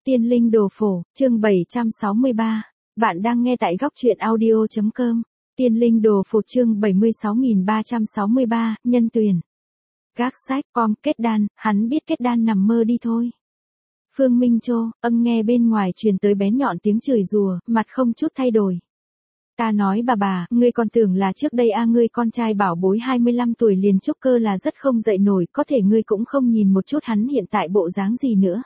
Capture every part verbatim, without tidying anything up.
Tiên linh đồ phổ, chương bảy trăm sáu mươi ba. Bạn đang nghe tại góc truyện audio chấm com. Tiên linh đồ phổ chương bảy mươi sáu nghìn ba trăm sáu mươi ba, nhân tuyển. Gác sách, com, kết đan, hắn biết kết đan nằm mơ đi thôi. Phương Minh Châu, âng nghe bên ngoài truyền tới bén nhọn tiếng chửi rủa, mặt không chút thay đổi. Ta nói bà bà, ngươi còn tưởng là trước đây a à, ngươi con trai bảo bối hai mươi lăm tuổi liền trúc cơ là rất không dậy nổi, có thể ngươi cũng không nhìn một chút hắn hiện tại bộ dáng gì nữa.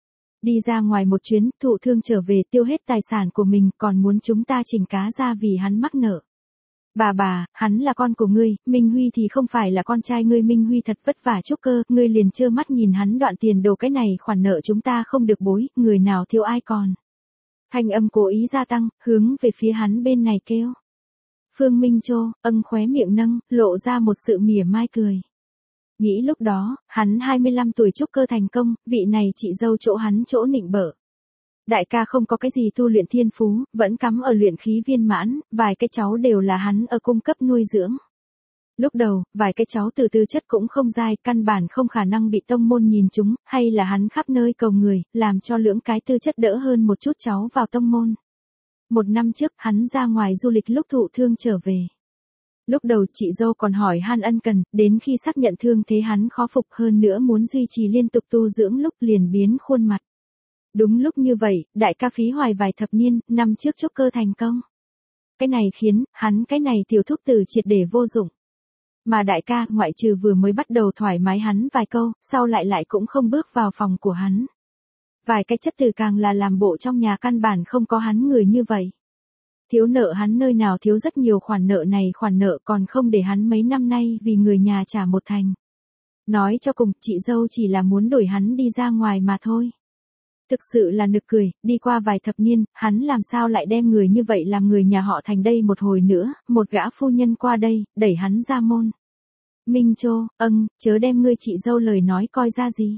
Đi ra ngoài một chuyến, thụ thương trở về tiêu hết tài sản của mình, còn muốn chúng ta chỉnh cá ra vì hắn mắc nợ. Bà bà, hắn là con của ngươi, Minh Huy thì không phải là con trai ngươi, Minh Huy thật vất vả trúc cơ, ngươi liền trơ mắt nhìn hắn đoạn tiền đồ, cái này khoản nợ chúng ta không được bối, người nào thiếu ai còn. Thanh âm cố ý gia tăng, hướng về phía hắn bên này kêu. Phương Minh Châu, âng khóe miệng nâng, lộ ra một sự mỉa mai cười. Nghĩ lúc đó, hắn hai mươi lăm tuổi trúc cơ thành công, vị này chị dâu chỗ hắn chỗ nịnh bợ. Đại ca không có cái gì tu luyện thiên phú, vẫn cắm ở luyện khí viên mãn, vài cái cháu đều là hắn ở cung cấp nuôi dưỡng. Lúc đầu, vài cái cháu từ tư chất cũng không dai, căn bản không khả năng bị tông môn nhìn chúng, hay là hắn khắp nơi cầu người, làm cho lưỡng cái tư chất đỡ hơn một chút cháu vào tông môn. Một năm trước, hắn ra ngoài du lịch lúc thụ thương trở về. Lúc đầu chị dâu còn hỏi han ân cần, đến khi xác nhận thương thế hắn khó phục hơn nữa muốn duy trì liên tục tu dưỡng lúc liền biến khuôn mặt. Đúng lúc như vậy, đại ca phí hoài vài thập niên, năm trước trúc cơ thành công. Cái này khiến, hắn cái này tiểu thúc tử triệt để vô dụng. Mà đại ca, ngoại trừ vừa mới bắt đầu thoải mái hắn vài câu, sau lại lại cũng không bước vào phòng của hắn. Vài cái chất từ càng là làm bộ trong nhà căn bản không có hắn người như vậy. Thiếu nợ hắn nơi nào thiếu rất nhiều khoản nợ này khoản nợ còn không để hắn mấy năm nay vì người nhà trả một thành. Nói cho cùng, chị dâu chỉ là muốn đuổi hắn đi ra ngoài mà thôi. Thực sự là nực cười, đi qua vài thập niên, hắn làm sao lại đem người như vậy làm người nhà họ thành đây một hồi nữa, một gã phu nhân qua đây, đẩy hắn ra môn. Minh Châu, âng, chớ đem ngươi chị dâu lời nói coi ra gì.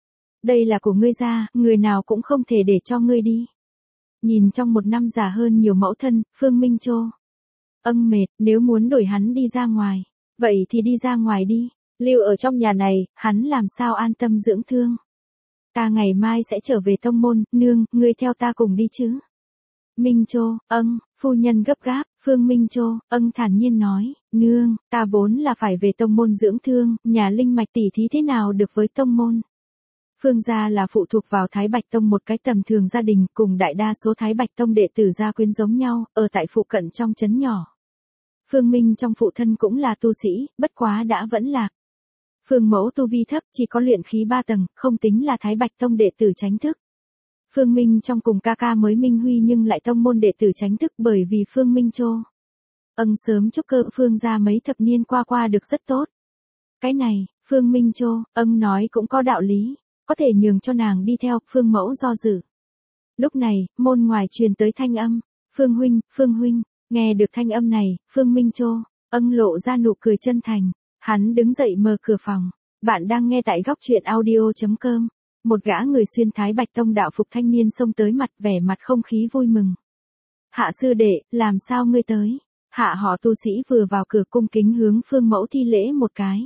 Đây là của ngươi ra, người nào cũng không thể để cho ngươi đi. Nhìn trong một năm già hơn nhiều mẫu thân, Phương Minh Châu. Âng mệt, nếu muốn đuổi hắn đi ra ngoài, vậy thì đi ra ngoài đi, lưu ở trong nhà này, hắn làm sao an tâm dưỡng thương. Ta ngày mai sẽ trở về tông môn, nương, ngươi theo ta cùng đi chứ. Minh Châu, âng, phu nhân gấp gáp, Phương Minh Châu, âng thản nhiên nói, nương, ta vốn là phải về tông môn dưỡng thương, nhà linh mạch tỷ thí thế nào được với tông môn. Phương gia là phụ thuộc vào Thái Bạch Tông một cái tầm thường gia đình, cùng đại đa số Thái Bạch Tông đệ tử gia quyến giống nhau, ở tại phụ cận trong trấn nhỏ. Phương Minh trong phụ thân cũng là tu sĩ, bất quá đã vẫn lạc. Phương mẫu tu vi thấp, chỉ có luyện khí ba tầng, không tính là Thái Bạch Tông đệ tử chính thức. Phương Minh trong cùng ca ca mới Minh Huy nhưng lại tông môn đệ tử chính thức bởi vì Phương Minh Châu. Âng sớm trúc cơ Phương gia mấy thập niên qua qua được rất tốt. Cái này, Phương Minh Châu, âng nói cũng có đạo lý, có thể nhường cho nàng đi theo, Phương mẫu do dự. Lúc này, môn ngoài truyền tới thanh âm, Phương huynh, Phương huynh, nghe được thanh âm này, Phương Minh Châu, âng lộ ra nụ cười chân thành. Hắn đứng dậy mở cửa phòng. Bạn đang nghe tại góc truyện audio chấm com. Một gã người xuyên Thái Bạch Tông đạo phục thanh niên xông tới mặt vẻ mặt không khí vui mừng. Hạ sư đệ, làm sao ngươi tới? Hạ họ tu sĩ vừa vào cửa cung kính hướng Phương mẫu thi lễ một cái.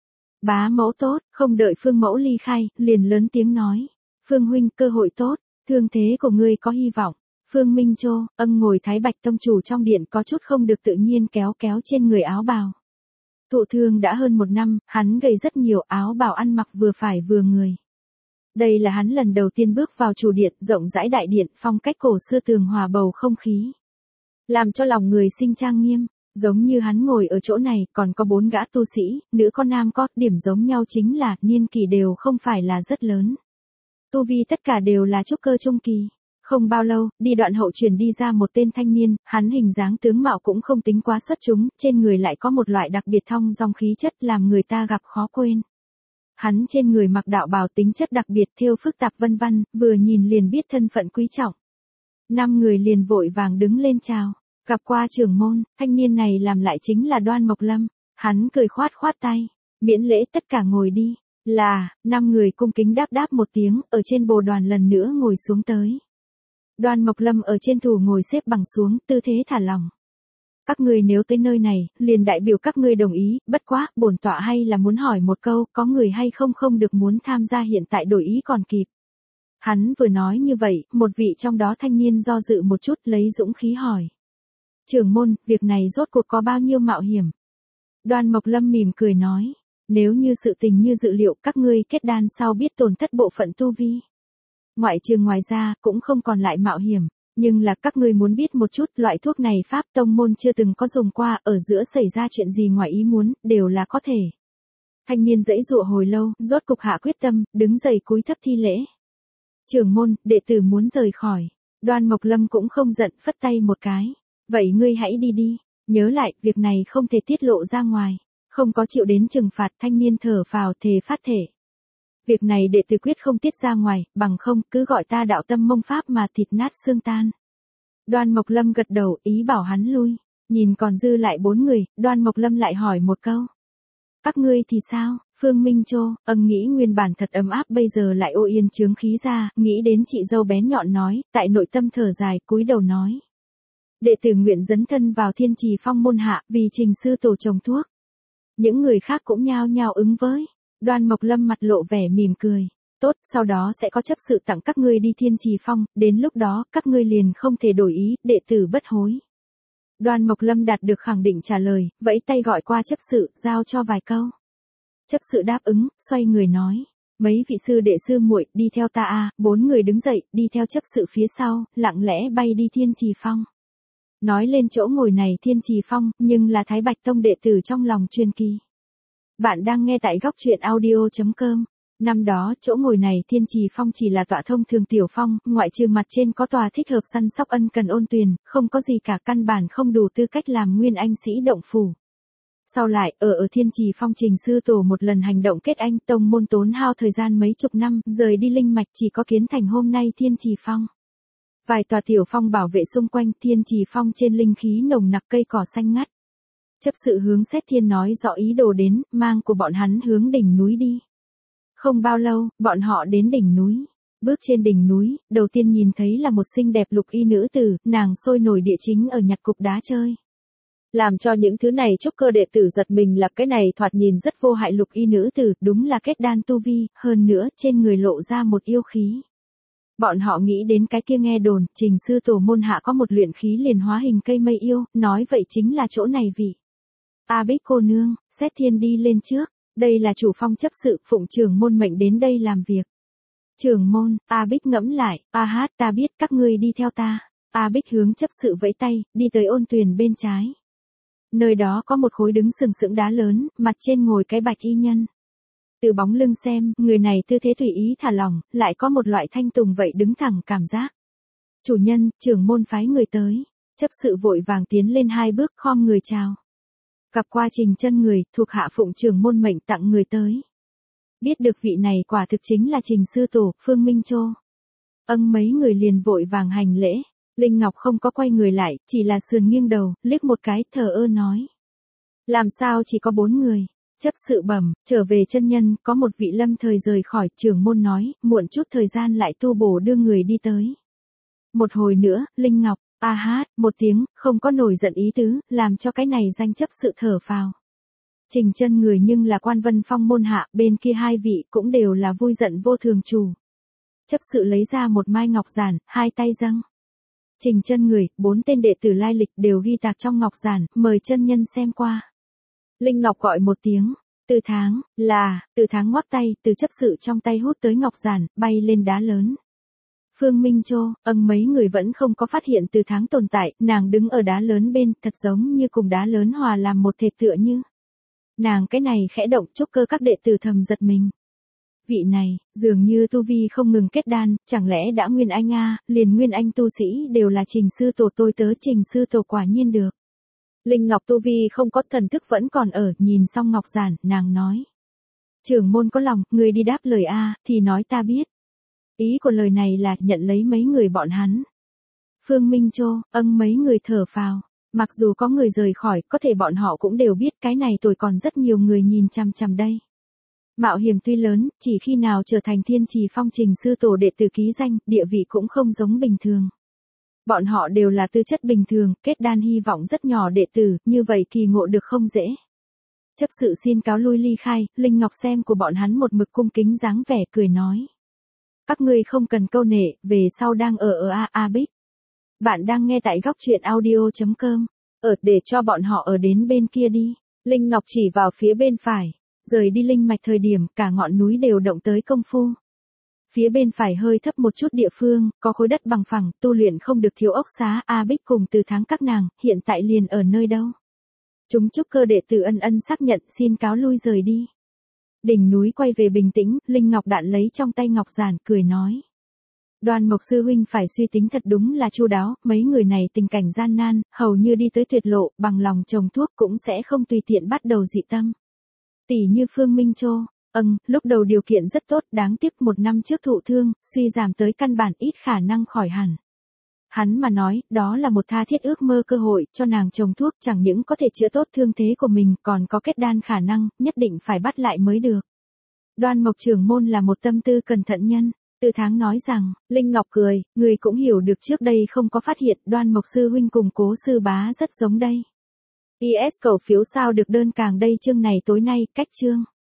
Bá mẫu tốt, không đợi Phương mẫu ly khai, liền lớn tiếng nói. Phương huynh, cơ hội tốt, thương thế của ngươi có hy vọng. Phương Minh Châu, âng ngồi Thái Bạch Tông chủ trong điện có chút không được tự nhiên kéo kéo trên người áo bào. Thụ thương đã hơn một năm, hắn gầy rất nhiều, áo bào ăn mặc vừa phải vừa người. Đây là hắn lần đầu tiên bước vào chủ điện, rộng rãi đại điện, phong cách cổ xưa tường hòa bầu không khí. Làm cho lòng người sinh trang nghiêm, giống như hắn ngồi ở chỗ này, còn có bốn gã tu sĩ, nữ con nam có, điểm giống nhau chính là, niên kỷ đều không phải là rất lớn. Tu vi tất cả đều là trúc cơ trung kỳ. Không bao lâu, đi đoạn hậu truyền đi ra một tên thanh niên, hắn hình dáng tướng mạo cũng không tính quá xuất chúng, trên người lại có một loại đặc biệt thong dong khí chất làm người ta gặp khó quên. Hắn trên người mặc đạo bào tính chất đặc biệt thêu phức tạp vân vân, vừa nhìn liền biết thân phận quý trọng. Năm người liền vội vàng đứng lên chào, gặp qua trưởng môn, thanh niên này làm lại chính là Đoan Mộc Lâm, hắn cười khoát khoát tay, miễn lễ tất cả ngồi đi, là, năm người cung kính đáp đáp một tiếng, ở trên bồ đoàn lần nữa ngồi xuống tới. Đoan Mộc Lâm ở trên thủ ngồi xếp bằng xuống, tư thế thả lỏng. Các người nếu tới nơi này, liền đại biểu các ngươi đồng ý, bất quá, bổn tọa hay là muốn hỏi một câu, có người hay không không được muốn tham gia hiện tại đổi ý còn kịp. Hắn vừa nói như vậy, một vị trong đó thanh niên do dự một chút lấy dũng khí hỏi. Trưởng môn, việc này rốt cuộc có bao nhiêu mạo hiểm? Đoan Mộc Lâm mỉm cười nói. Nếu như sự tình như dự liệu các ngươi kết đan sau biết tổn thất bộ phận tu vi. Ngoại trừ ngoài ra cũng không còn lại mạo hiểm. Nhưng là các ngươi muốn biết một chút loại thuốc này Pháp tông môn chưa từng có dùng qua ở giữa xảy ra chuyện gì ngoài ý muốn, đều là có thể. Thanh niên dãy dụa hồi lâu, rốt cục hạ quyết tâm, đứng dậy cúi thấp thi lễ. Trưởng môn, đệ tử muốn rời khỏi. Đoan Mộc Lâm cũng không giận, phất tay một cái. Vậy ngươi hãy đi đi, nhớ lại, việc này không thể tiết lộ ra ngoài. Không có chịu đến trừng phạt, thanh niên thở phào thề phát thể. Việc này đệ tử quyết không tiết ra ngoài, bằng không, cứ gọi ta đạo tâm mông pháp mà thịt nát xương tan. Đoan Mộc Lâm gật đầu, ý bảo hắn lui. Nhìn còn dư lại bốn người, Đoan Mộc Lâm lại hỏi một câu. Các ngươi thì sao? Phương Minh Chô, âng nghĩ nguyên bản thật ấm áp bây giờ lại ô yên chướng khí ra, nghĩ đến chị dâu bén nhọn nói, tại nội tâm thở dài, cúi đầu nói. Đệ tử nguyện dấn thân vào Thiên Trì Phong môn hạ, vì Trình sư tổ trồng thuốc. Những người khác cũng nhao nhao ứng với. Đoan Mộc Lâm mặt lộ vẻ mỉm cười. Tốt, sau đó sẽ có chấp sự tặng các ngươi đi Thiên Trì Phong, đến lúc đó, các ngươi liền không thể đổi ý, đệ tử bất hối. Đoan Mộc Lâm đạt được khẳng định trả lời, vẫy tay gọi qua chấp sự, giao cho vài câu. Chấp sự đáp ứng, xoay người nói. Mấy vị sư đệ sư muội đi theo ta a. Bốn người đứng dậy, đi theo chấp sự phía sau, lặng lẽ bay đi Thiên Trì Phong. Nói lên chỗ ngồi này Thiên Trì Phong, nhưng là Thái Bạch Tông đệ tử trong lòng truyền kỳ. Bạn đang nghe tại góc truyện audio chấm com. Năm đó, chỗ ngồi này Thiên Trì Phong chỉ là tọa thông thường tiểu phong, ngoại trừ mặt trên có tòa thích hợp săn sóc ân cần ôn tuyền, không có gì cả căn bản không đủ tư cách làm nguyên anh sĩ động phủ. Sau lại, ở ở Thiên Trì Phong Trình sư tổ một lần hành động kết anh tông môn tốn hao thời gian mấy chục năm, rời đi linh mạch chỉ có kiến thành hôm nay Thiên Trì Phong. Vài tòa tiểu phong bảo vệ xung quanh Thiên Trì Phong trên linh khí nồng nặc cây cỏ xanh ngắt. Chấp sự hướng Xét Thiên nói rõ ý đồ đến, mang của bọn hắn hướng đỉnh núi đi. Không bao lâu, bọn họ đến đỉnh núi. Bước trên đỉnh núi, đầu tiên nhìn thấy là một xinh đẹp lục y nữ tử, nàng sôi nổi địa chính ở nhặt cục đá chơi. Làm cho những thứ này trúc cơ đệ tử giật mình là cái này thoạt nhìn rất vô hại lục y nữ tử, đúng là kết đan tu vi, hơn nữa trên người lộ ra một yêu khí. Bọn họ nghĩ đến cái kia nghe đồn, Trình sư tổ môn hạ có một luyện khí liền hóa hình cây mây yêu, nói vậy chính là chỗ này vị. A Bích cô nương, Xét Thiên đi lên trước, đây là chủ phong chấp sự, phụng trưởng môn mệnh đến đây làm việc. Trưởng môn, A Bích ngẫm lại, a hát ta biết các ngươi đi theo ta. A Bích hướng chấp sự vẫy tay, đi tới ôn tuyền bên trái. Nơi đó có một khối đứng sừng sững đá lớn, mặt trên ngồi cái bạch y nhân. Từ bóng lưng xem, người này tư thế tùy ý thả lỏng, lại có một loại thanh tùng vậy đứng thẳng cảm giác. Chủ nhân, trưởng môn phái người tới. Chấp sự vội vàng tiến lên hai bước khom người chào. Gặp qua Trình chân người, thuộc hạ phụng trưởng môn mệnh tặng người tới. Biết được vị này quả thực chính là Trình sư tổ, Phương Minh Chô. Âng mấy người liền vội vàng hành lễ. Linh Ngọc không có quay người lại, chỉ là sườn nghiêng đầu, liếc một cái, thờ ơ nói. Làm sao chỉ có bốn người? Chấp sự bẩm, trở về chân nhân, có một vị lâm thời rời khỏi, trưởng môn nói, muộn chút thời gian lại tu bổ đưa người đi tới. Một hồi nữa, Linh Ngọc, a hát, một tiếng, không có nổi giận ý tứ, làm cho cái này danh chấp sự thở phào. Trình chân người nhưng là Quan Vân Phong môn hạ, bên kia hai vị cũng đều là vui giận vô thường chủ. Chấp sự lấy ra một mai ngọc giản, hai tay dâng. Trình chân người, bốn tên đệ tử lai lịch đều ghi tạc trong ngọc giản, mời chân nhân xem qua. Linh Ngọc gọi một tiếng, Từ Tháng, là, Từ Tháng ngoắc tay, từ chấp sự trong tay hút tới ngọc giản, bay lên đá lớn. Phương Minh Chô, âng mấy người vẫn không có phát hiện Từ Tháng tồn tại, nàng đứng ở đá lớn bên, thật giống như cùng đá lớn hòa làm một thể tựa như. Nàng cái này khẽ động trúc cơ các đệ tử thầm giật mình. Vị này, dường như tu vi không ngừng kết đan, chẳng lẽ đã nguyên anh a, liền nguyên anh tu sĩ đều là Trình sư tổ tôi tớ Trình sư tổ quả nhiên được. Linh Ngọc tu vi không có thần thức vẫn còn ở, nhìn xong ngọc giản, nàng nói. Trưởng môn có lòng, người đi đáp lời a, thì nói ta biết. Ý của lời này là nhận lấy mấy người bọn hắn. Phương Minh Chô, âng mấy người thở phào. Mặc dù có người rời khỏi, có thể bọn họ cũng đều biết cái này tuổi còn rất nhiều người nhìn chằm chằm đây. Mạo hiểm tuy lớn, chỉ khi nào trở thành Thiên Trì Phong Trình sư tổ đệ tử ký danh, địa vị cũng không giống bình thường. Bọn họ đều là tư chất bình thường, kết đan hy vọng rất nhỏ đệ tử, như vậy kỳ ngộ được không dễ. Chấp sự xin cáo lui ly khai, Linh Ngọc xem của bọn hắn một mực cung kính dáng vẻ cười nói. Các ngươi không cần câu nệ, về sau đang ở ở A A Bích. Bạn đang nghe tại góc truyện audio.com. Ở để cho bọn họ ở đến bên kia đi. Linh Ngọc chỉ vào phía bên phải. Rời đi linh mạch thời điểm cả ngọn núi đều động tới công phu. Phía bên phải hơi thấp một chút địa phương, có khối đất bằng phẳng, tu luyện không được thiếu ốc xá. A Bích cùng Từ Tháng các nàng, hiện tại liền ở nơi đâu. Chúng trúc cơ đệ tử ân ân xác nhận xin cáo lui rời đi. Đỉnh núi quay về bình tĩnh, Linh Ngọc Đạn lấy trong tay ngọc giản, cười nói. Đoan Mộc sư huynh phải suy tính thật đúng là chu đáo, mấy người này tình cảnh gian nan, hầu như đi tới tuyệt lộ, bằng lòng trồng thuốc cũng sẽ không tùy tiện bắt đầu dị tâm. Tỷ như Phương Minh Châu, ừm, lúc đầu điều kiện rất tốt, đáng tiếc một năm trước thụ thương, suy giảm tới căn bản ít khả năng khỏi hẳn. Hắn mà nói, đó là một tha thiết ước mơ cơ hội, cho nàng trồng thuốc chẳng những có thể chữa tốt thương thế của mình, còn có kết đan khả năng, nhất định phải bắt lại mới được. Đoan Mộc trưởng môn là một tâm tư cẩn thận nhân. Từ Tháng nói rằng, Linh Ngọc cười, người cũng hiểu được trước đây không có phát hiện Đoan Mộc sư huynh cùng Cố sư bá rất giống đây. i ét cầu phiếu sao được đơn càng đây chương này tối nay, cách chương.